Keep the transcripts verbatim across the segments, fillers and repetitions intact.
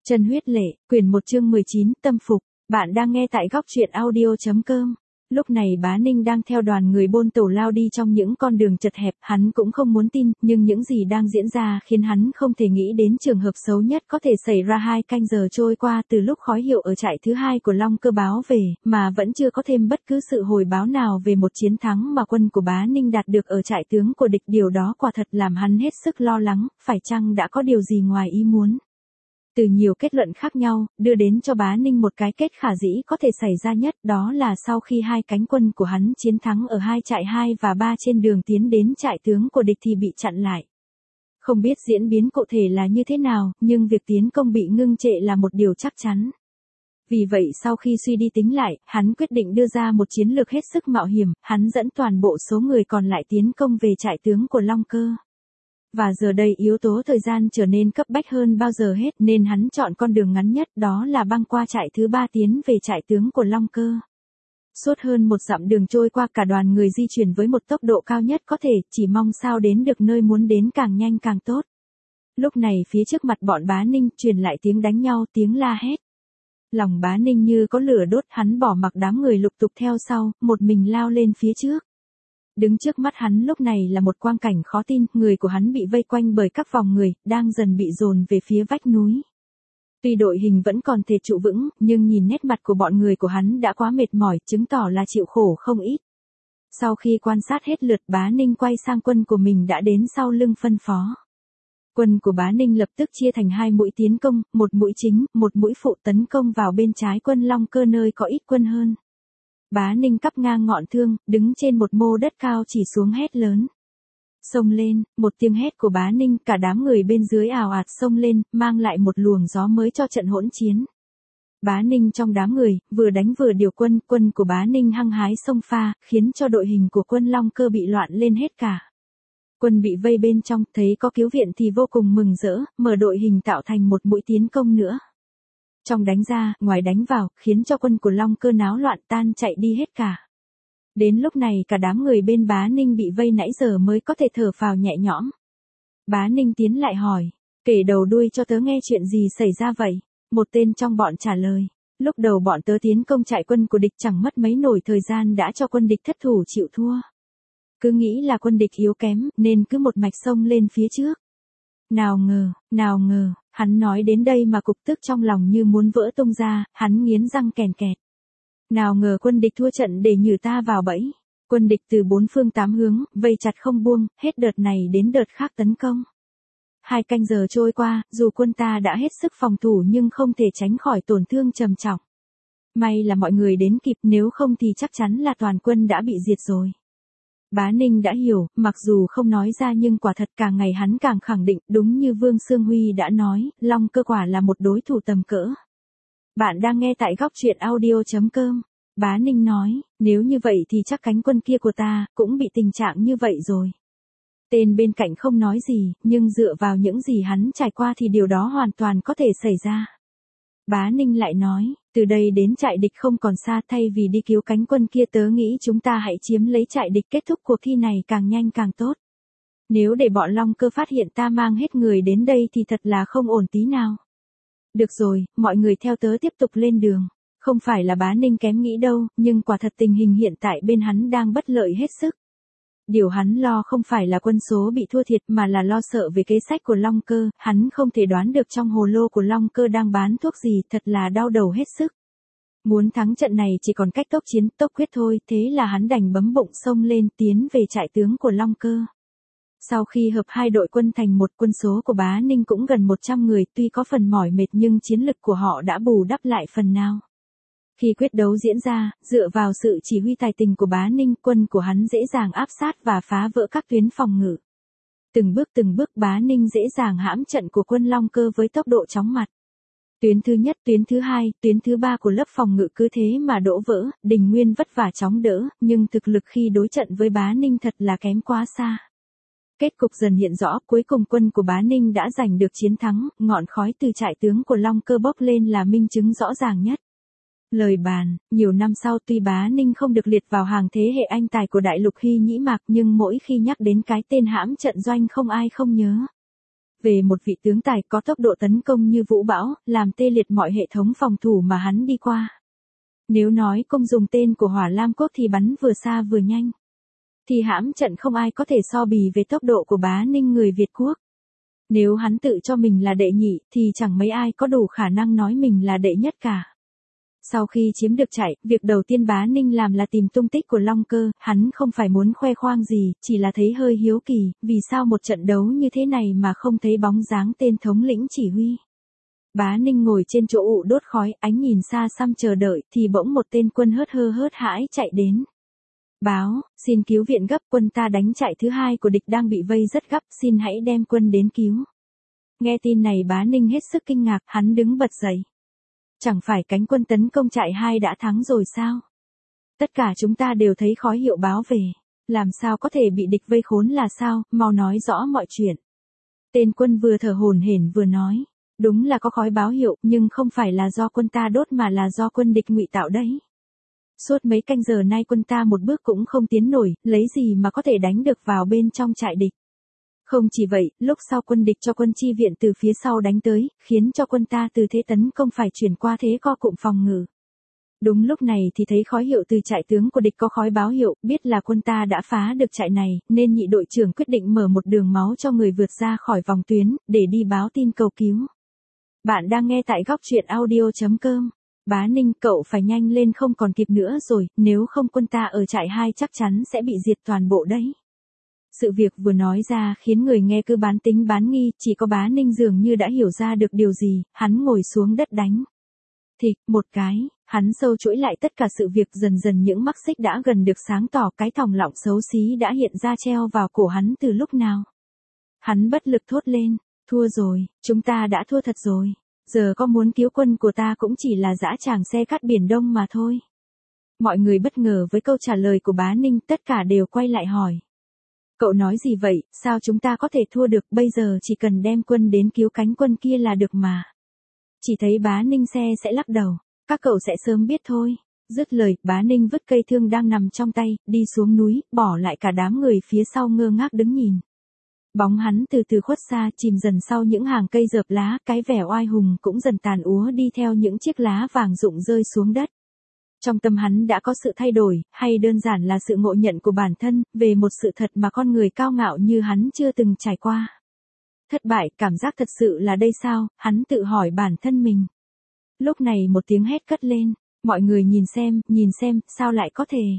Trần Huyết Lệ, quyển một chương mười chín, tâm phục. Bạn đang nghe tại góc truyện audio chấm com. Lúc này Bá Ninh đang theo đoàn người bôn tẩu lao đi trong những con đường chật hẹp, hắn cũng không muốn tin, nhưng những gì đang diễn ra khiến hắn không thể nghĩ đến trường hợp xấu nhất có thể xảy ra. Hai canh giờ trôi qua từ lúc khói hiệu ở trại thứ hai của Long Cơ báo về, mà vẫn chưa có thêm bất cứ sự hồi báo nào về một chiến thắng mà quân của Bá Ninh đạt được ở trại tướng của địch. Điều đó quả thật làm hắn hết sức lo lắng, phải chăng đã có điều gì ngoài ý muốn. Từ nhiều kết luận khác nhau, đưa đến cho Bá Ninh một cái kết khả dĩ có thể xảy ra nhất, đó là sau khi hai cánh quân của hắn chiến thắng ở hai trại hai và ba trên đường tiến đến trại tướng của địch thì bị chặn lại. Không biết diễn biến cụ thể là như thế nào, nhưng việc tiến công bị ngưng trệ là một điều chắc chắn. Vì vậy sau khi suy đi tính lại, hắn quyết định đưa ra một chiến lược hết sức mạo hiểm, hắn dẫn toàn bộ số người còn lại tiến công về trại tướng của Long Cơ. Và giờ đây yếu tố thời gian trở nên cấp bách hơn bao giờ hết, nên hắn chọn con đường ngắn nhất, đó là băng qua trại thứ ba tiến về trại tướng của Long Cơ. Suốt hơn một dặm đường trôi qua, cả đoàn người di chuyển với một tốc độ cao nhất có thể, chỉ mong sao đến được nơi muốn đến càng nhanh càng tốt. Lúc này phía trước mặt bọn Bá Ninh truyền lại tiếng đánh nhau, tiếng la hét. Lòng Bá Ninh như có lửa đốt, hắn bỏ mặc đám người lục tục theo sau, một mình lao lên phía trước. Đứng trước mắt hắn lúc này là một quang cảnh khó tin, người của hắn bị vây quanh bởi các vòng người, đang dần bị dồn về phía vách núi. Tuy đội hình vẫn còn thể trụ vững, nhưng nhìn nét mặt của bọn người của hắn đã quá mệt mỏi, chứng tỏ là chịu khổ không ít. Sau khi quan sát hết lượt, Bá Ninh quay sang quân của mình đã đến sau lưng phân phó. Quân của Bá Ninh lập tức chia thành hai mũi tiến công, một mũi chính, một mũi phụ tấn công vào bên trái quân Long Cơ nơi có ít quân hơn. Bá Ninh cắp ngang ngọn thương, đứng trên một mô đất cao chỉ xuống hét lớn. Xông lên, một tiếng hét của Bá Ninh, cả đám người bên dưới ào ạt xông lên, mang lại một luồng gió mới cho trận hỗn chiến. Bá Ninh trong đám người, vừa đánh vừa điều quân, quân của Bá Ninh hăng hái xông pha, khiến cho đội hình của quân Long Cơ bị loạn lên hết cả. Quân bị vây bên trong, thấy có cứu viện thì vô cùng mừng rỡ, mở đội hình tạo thành một mũi tiến công nữa. Trong đánh ra, ngoài đánh vào, khiến cho quân của Long Cơ náo loạn tan chạy đi hết cả. Đến lúc này cả đám người bên Bá Ninh bị vây nãy giờ mới có thể thở phào nhẹ nhõm. Bá Ninh tiến lại hỏi, kể đầu đuôi cho tớ nghe chuyện gì xảy ra vậy? Một tên trong bọn trả lời, lúc đầu bọn tớ tiến công trại quân của địch chẳng mất mấy nổi thời gian đã cho quân địch thất thủ chịu thua. Cứ nghĩ là quân địch yếu kém, nên cứ một mạch xông lên phía trước. Nào ngờ, nào ngờ, hắn nói đến đây mà cục tức trong lòng như muốn vỡ tung ra, hắn nghiến răng kèn kẹt. Nào ngờ quân địch thua trận để nhử ta vào bẫy. Quân địch từ bốn phương tám hướng, vây chặt không buông, hết đợt này đến đợt khác tấn công. Hai canh giờ trôi qua, dù quân ta đã hết sức phòng thủ nhưng không thể tránh khỏi tổn thương trầm trọng. May là mọi người đến kịp, nếu không thì chắc chắn là toàn quân đã bị diệt rồi. Bá Ninh đã hiểu, mặc dù không nói ra nhưng quả thật càng ngày hắn càng khẳng định, đúng như Vương Sương Huy đã nói, Long Cơ quả là một đối thủ tầm cỡ. Bạn đang nghe tại góc truyện audio chấm com. Bá Ninh nói, nếu như vậy thì chắc cánh quân kia của ta cũng bị tình trạng như vậy rồi. Tên bên cạnh không nói gì, nhưng dựa vào những gì hắn trải qua thì điều đó hoàn toàn có thể xảy ra. Bá Ninh lại nói, từ đây đến trại địch không còn xa, thay vì đi cứu cánh quân kia tớ nghĩ chúng ta hãy chiếm lấy trại địch, kết thúc cuộc thi này càng nhanh càng tốt. Nếu để bọn Long Cơ phát hiện ta mang hết người đến đây thì thật là không ổn tí nào. Được rồi, mọi người theo tớ tiếp tục lên đường. Không phải là Bá Ninh kém nghĩ đâu, nhưng quả thật tình hình hiện tại bên hắn đang bất lợi hết sức. Điều hắn lo không phải là quân số bị thua thiệt mà là lo sợ về kế sách của Long Cơ, hắn không thể đoán được trong hồ lô của Long Cơ đang bán thuốc gì, thật là đau đầu hết sức. Muốn thắng trận này chỉ còn cách tốc chiến tốc quyết thôi, thế là hắn đành bấm bụng xông lên tiến về trại tướng của Long Cơ. Sau khi hợp hai đội quân thành một, quân số của Bá Ninh cũng gần một trăm người, tuy có phần mỏi mệt nhưng chiến lực của họ đã bù đắp lại phần nào. Khi quyết đấu diễn ra, dựa vào sự chỉ huy tài tình của Bá Ninh, quân của hắn dễ dàng áp sát và phá vỡ các tuyến phòng ngự. Từng bước từng bước Bá Ninh dễ dàng hãm trận của quân Long Cơ với tốc độ chóng mặt. Tuyến thứ nhất, tuyến thứ hai, tuyến thứ ba của lớp phòng ngự cứ thế mà đổ vỡ, Đình Nguyên vất vả chóng đỡ, nhưng thực lực khi đối trận với Bá Ninh thật là kém quá xa. Kết cục dần hiện rõ, cuối cùng quân của Bá Ninh đã giành được chiến thắng, ngọn khói từ trại tướng của Long Cơ bốc lên là minh chứng rõ ràng nhất. Lời bàn, nhiều năm sau tuy Bá Ninh không được liệt vào hàng thế hệ anh tài của đại lục Hy Nhĩ Mạc nhưng mỗi khi nhắc đến cái tên hãm trận doanh không ai không nhớ. Về một vị tướng tài có tốc độ tấn công như vũ bão, làm tê liệt mọi hệ thống phòng thủ mà hắn đi qua. Nếu nói công dùng tên của Hỏa Lam Quốc thì bắn vừa xa vừa nhanh. Thì hãm trận không ai có thể so bì về tốc độ của Bá Ninh người Việt Quốc. Nếu hắn tự cho mình là đệ nhị thì chẳng mấy ai có đủ khả năng nói mình là đệ nhất cả. Sau khi chiếm được trại, việc đầu tiên Bá Ninh làm là tìm tung tích của Long Cơ, hắn không phải muốn khoe khoang gì, chỉ là thấy hơi hiếu kỳ, vì sao một trận đấu như thế này mà không thấy bóng dáng tên thống lĩnh chỉ huy. Bá Ninh ngồi trên chỗ ụ đốt khói, ánh nhìn xa xăm chờ đợi, thì bỗng một tên quân hớt hơ hớt hãi chạy đến. Báo, xin cứu viện gấp, quân ta đánh trại thứ hai của địch đang bị vây rất gấp, xin hãy đem quân đến cứu. Nghe tin này Bá Ninh hết sức kinh ngạc, hắn đứng bật dậy. Chẳng phải cánh quân tấn công trại hai đã thắng rồi sao? Tất cả chúng ta đều thấy khói hiệu báo về. Làm sao có thể bị địch vây khốn là sao, mau nói rõ mọi chuyện. Tên quân vừa thở hổn hển vừa nói. Đúng là có khói báo hiệu, nhưng không phải là do quân ta đốt mà là do quân địch ngụy tạo đấy. Suốt mấy canh giờ nay quân ta một bước cũng không tiến nổi, lấy gì mà có thể đánh được vào bên trong trại địch. Không chỉ vậy, lúc sau quân địch cho quân chi viện từ phía sau đánh tới, khiến cho quân ta từ thế tấn công phải chuyển qua thế co cụm phòng ngự. Đúng lúc này thì thấy khói hiệu từ trại tướng của địch có khói báo hiệu, biết là quân ta đã phá được trại này, nên nhị đội trưởng quyết định mở một đường máu cho người vượt ra khỏi vòng tuyến, để đi báo tin cầu cứu. Bạn đang nghe tại góc truyện audio chấm com. Bá Ninh, cậu phải nhanh lên không còn kịp nữa rồi, nếu không quân ta ở trại hai chắc chắn sẽ bị diệt toàn bộ đấy. Sự việc vừa nói ra khiến người nghe cứ bán tính bán nghi, chỉ có Bá Ninh dường như đã hiểu ra được điều gì, hắn ngồi xuống đất đánh. Thịch, một cái, hắn sâu chuỗi lại tất cả sự việc, dần dần những mắc xích đã gần được sáng tỏ, cái thòng lọng xấu xí đã hiện ra treo vào cổ hắn từ lúc nào. Hắn bất lực thốt lên, thua rồi, chúng ta đã thua thật rồi. Giờ có muốn cứu quân của ta cũng chỉ là dã tràng xe cát Biển Đông mà thôi. Mọi người bất ngờ với câu trả lời của Bá Ninh, tất cả đều quay lại hỏi. Cậu nói gì vậy, sao chúng ta có thể thua được, bây giờ chỉ cần đem quân đến cứu cánh quân kia là được mà. Chỉ thấy Bá Ninh xe sẽ lắc đầu, các cậu sẽ sớm biết thôi. Dứt lời, Bá Ninh vứt cây thương đang nằm trong tay, đi xuống núi, bỏ lại cả đám người phía sau ngơ ngác đứng nhìn. Bóng hắn từ từ khuất xa, chìm dần sau những hàng cây rợp lá, cái vẻ oai hùng cũng dần tàn úa đi theo những chiếc lá vàng rụng rơi xuống đất. Trong tâm hắn đã có sự thay đổi, hay đơn giản là sự ngộ nhận của bản thân, về một sự thật mà con người cao ngạo như hắn chưa từng trải qua. Thất bại, cảm giác thật sự là đây sao, hắn tự hỏi bản thân mình. Lúc này một tiếng hét cất lên, mọi người nhìn xem, nhìn xem, sao lại có thể.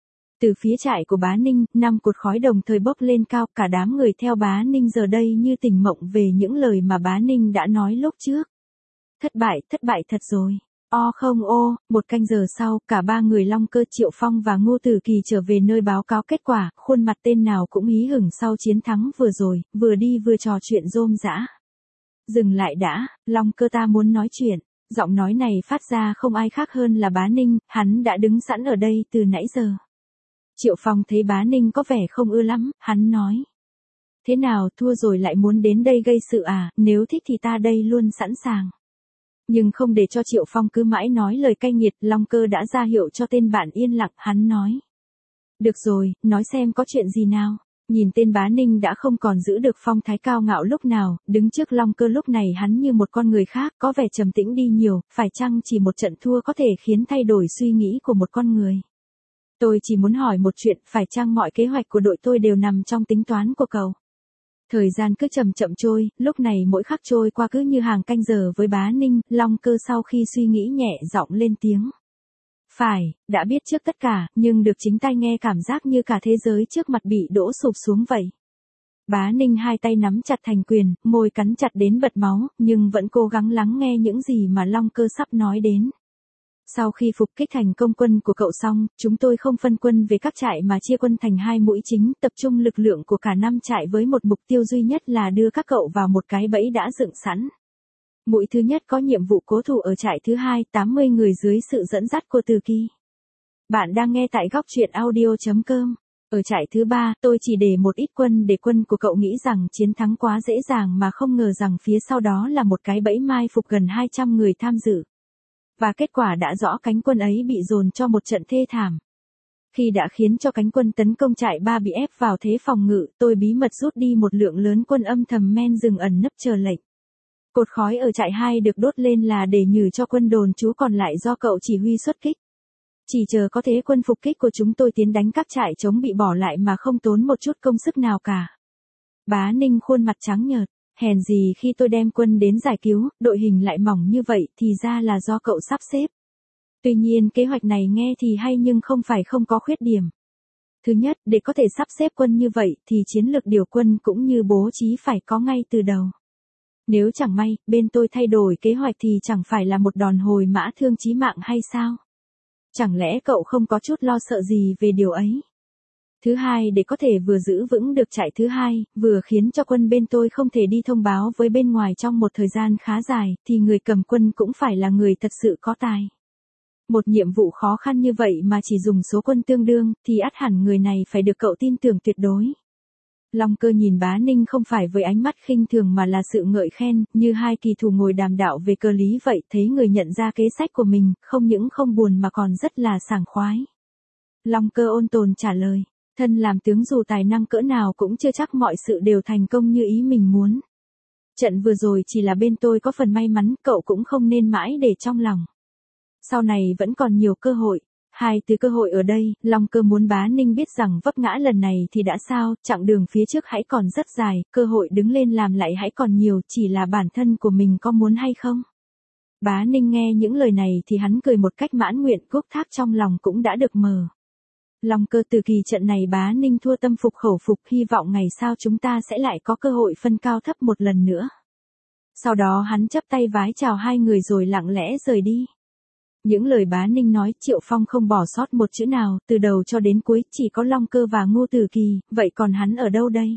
Từ phía trại của Bá Ninh, năm cột khói đồng thời bốc lên cao, cả đám người theo Bá Ninh giờ đây như tỉnh mộng về những lời mà Bá Ninh đã nói lúc trước. Thất bại, thất bại thật rồi. O không ô, một canh giờ sau, cả ba người Long Cơ, Triệu Phong và Ngô Tử Kỳ trở về nơi báo cáo kết quả, khuôn mặt tên nào cũng hí hửng sau chiến thắng vừa rồi, vừa đi vừa trò chuyện rôm rã. Dừng lại đã, Long Cơ, ta muốn nói chuyện. Giọng nói này phát ra không ai khác hơn là Bá Ninh, hắn đã đứng sẵn ở đây từ nãy giờ. Triệu Phong thấy Bá Ninh có vẻ không ưa lắm, hắn nói. Thế nào, thua rồi lại muốn đến đây gây sự à, nếu thích thì ta đây luôn sẵn sàng. Nhưng không để cho Triệu Phong cứ mãi nói lời cay nghiệt, Long Cơ đã ra hiệu cho tên bạn yên lặng, hắn nói. Được rồi, nói xem có chuyện gì nào. Nhìn tên Bá Ninh đã không còn giữ được phong thái cao ngạo lúc nào, đứng trước Long Cơ lúc này hắn như một con người khác, có vẻ trầm tĩnh đi nhiều, phải chăng chỉ một trận thua có thể khiến thay đổi suy nghĩ của một con người. Tôi chỉ muốn hỏi một chuyện, phải chăng mọi kế hoạch của đội tôi đều nằm trong tính toán của cậu? Thời gian cứ chậm chậm trôi, lúc này mỗi khắc trôi qua cứ như hàng canh giờ với Bá Ninh, Long Cơ sau khi suy nghĩ nhẹ giọng lên tiếng. Phải, đã biết trước tất cả, nhưng được chính tai nghe cảm giác như cả thế giới trước mặt bị đổ sụp xuống vậy. Bá Ninh hai tay nắm chặt thành quyền, môi cắn chặt đến bật máu, nhưng vẫn cố gắng lắng nghe những gì mà Long Cơ sắp nói đến. Sau khi phục kích thành công quân của cậu xong, chúng tôi không phân quân về các trại mà chia quân thành hai mũi chính, tập trung lực lượng của cả năm trại với một mục tiêu duy nhất là đưa các cậu vào một cái bẫy đã dựng sẵn. Mũi thứ nhất có nhiệm vụ cố thủ ở trại thứ hai, tám mươi người dưới sự dẫn dắt của Từ Kỳ. Bạn đang nghe tại góc truyện audio chấm com. Ở trại thứ ba, tôi chỉ để một ít quân để quân của cậu nghĩ rằng chiến thắng quá dễ dàng mà không ngờ rằng phía sau đó là một cái bẫy mai phục gần hai trăm người tham dự. Và kết quả đã rõ, cánh quân ấy bị dồn cho một trận thê thảm. Khi đã khiến cho cánh quân tấn công trại ba bị ép vào thế phòng ngự, tôi bí mật rút đi một lượng lớn quân âm thầm men rừng ẩn nấp chờ lệnh. Cột khói ở trại hai được đốt lên là để nhử cho quân đồn trú còn lại do cậu chỉ huy xuất kích. Chỉ chờ có thế quân phục kích của chúng tôi tiến đánh các trại chống bị bỏ lại mà không tốn một chút công sức nào cả. Bá Ninh khuôn mặt trắng nhợt, hèn gì khi tôi đem quân đến giải cứu, đội hình lại mỏng như vậy thì ra là do cậu sắp xếp. Tuy nhiên kế hoạch này nghe thì hay nhưng không phải không có khuyết điểm. Thứ nhất, để có thể sắp xếp quân như vậy thì chiến lược điều quân cũng như bố trí phải có ngay từ đầu. Nếu chẳng may, bên tôi thay đổi kế hoạch thì chẳng phải là một đòn hồi mã thương chí mạng hay sao? Chẳng lẽ cậu không có chút lo sợ gì về điều ấy? Thứ hai, để có thể vừa giữ vững được trại thứ hai, vừa khiến cho quân bên tôi không thể đi thông báo với bên ngoài trong một thời gian khá dài, thì người cầm quân cũng phải là người thật sự có tài. Một nhiệm vụ khó khăn như vậy mà chỉ dùng số quân tương đương, thì ắt hẳn người này phải được cậu tin tưởng tuyệt đối. Long Cơ nhìn Bá Ninh không phải với ánh mắt khinh thường mà là sự ngợi khen, như hai kỳ thủ ngồi đàm đạo về cơ lý vậy, thấy người nhận ra kế sách của mình, không những không buồn mà còn rất là sảng khoái. Long Cơ ôn tồn trả lời, thân làm tướng dù tài năng cỡ nào cũng chưa chắc mọi sự đều thành công như ý mình muốn. Trận vừa rồi chỉ là bên tôi có phần may mắn, cậu cũng không nên mãi để trong lòng. Sau này vẫn còn nhiều cơ hội. Hai từ cơ hội ở đây, Long Cơ muốn Bá Ninh biết rằng vấp ngã lần này thì đã sao, chặng đường phía trước hãy còn rất dài, cơ hội đứng lên làm lại hãy còn nhiều, chỉ là bản thân của mình có muốn hay không. Bá Ninh nghe những lời này thì hắn cười một cách mãn nguyện, quốc thác trong lòng cũng đã được mở. Long Cơ, từ kỳ trận này Bá Ninh thua tâm phục khẩu phục, hy vọng ngày sau chúng ta sẽ lại có cơ hội phân cao thấp một lần nữa. Sau đó hắn chắp tay vái chào hai người rồi lặng lẽ rời đi. Những lời Bá Ninh nói, Triệu Phong không bỏ sót một chữ nào, từ đầu cho đến cuối, chỉ có Long Cơ và Ngô Tử Kỳ, vậy còn hắn ở đâu đây?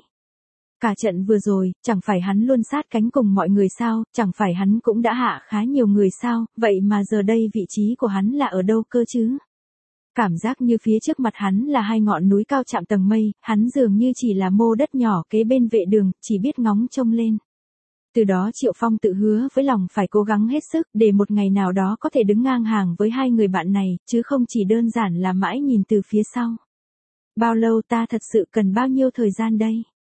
Cả trận vừa rồi, chẳng phải hắn luôn sát cánh cùng mọi người sao, chẳng phải hắn cũng đã hạ khá nhiều người sao, vậy mà giờ đây vị trí của hắn là ở đâu cơ chứ? Cảm giác như phía trước mặt hắn là hai ngọn núi cao chạm tầng mây, hắn dường như chỉ là mô đất nhỏ kế bên vệ đường, chỉ biết ngóng trông lên. Từ đó Triệu Phong tự hứa với lòng phải cố gắng hết sức để một ngày nào đó có thể đứng ngang hàng với hai người bạn này, chứ không chỉ đơn giản là mãi nhìn từ phía sau. Bao lâu, ta thật sự cần bao nhiêu thời gian đây?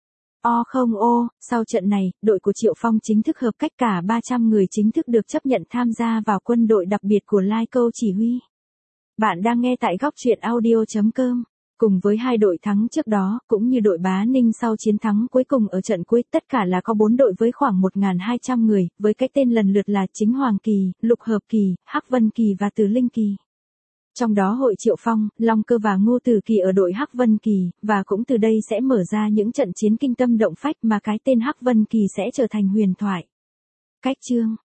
O không ô, sau trận này, đội của Triệu Phong chính thức hợp cách, cả ba trăm người chính thức được chấp nhận tham gia vào quân đội đặc biệt của Lai Câu chỉ huy. Bạn đang nghe tại góc truyện audio chấm com. Cùng với hai đội thắng trước đó, cũng như đội Bá Ninh sau chiến thắng cuối cùng ở trận cuối, tất cả là có bốn đội với khoảng một nghìn hai trăm người, với cái tên lần lượt là Chính Hoàng Kỳ, Lục Hợp Kỳ, Hắc Vân Kỳ và Từ Linh Kỳ. Trong đó hội Triệu Phong, Long Cơ và Ngô Tử Kỳ ở đội Hắc Vân Kỳ, và cũng từ đây sẽ mở ra những trận chiến kinh tâm động phách mà cái tên Hắc Vân Kỳ sẽ trở thành huyền thoại. Cách chương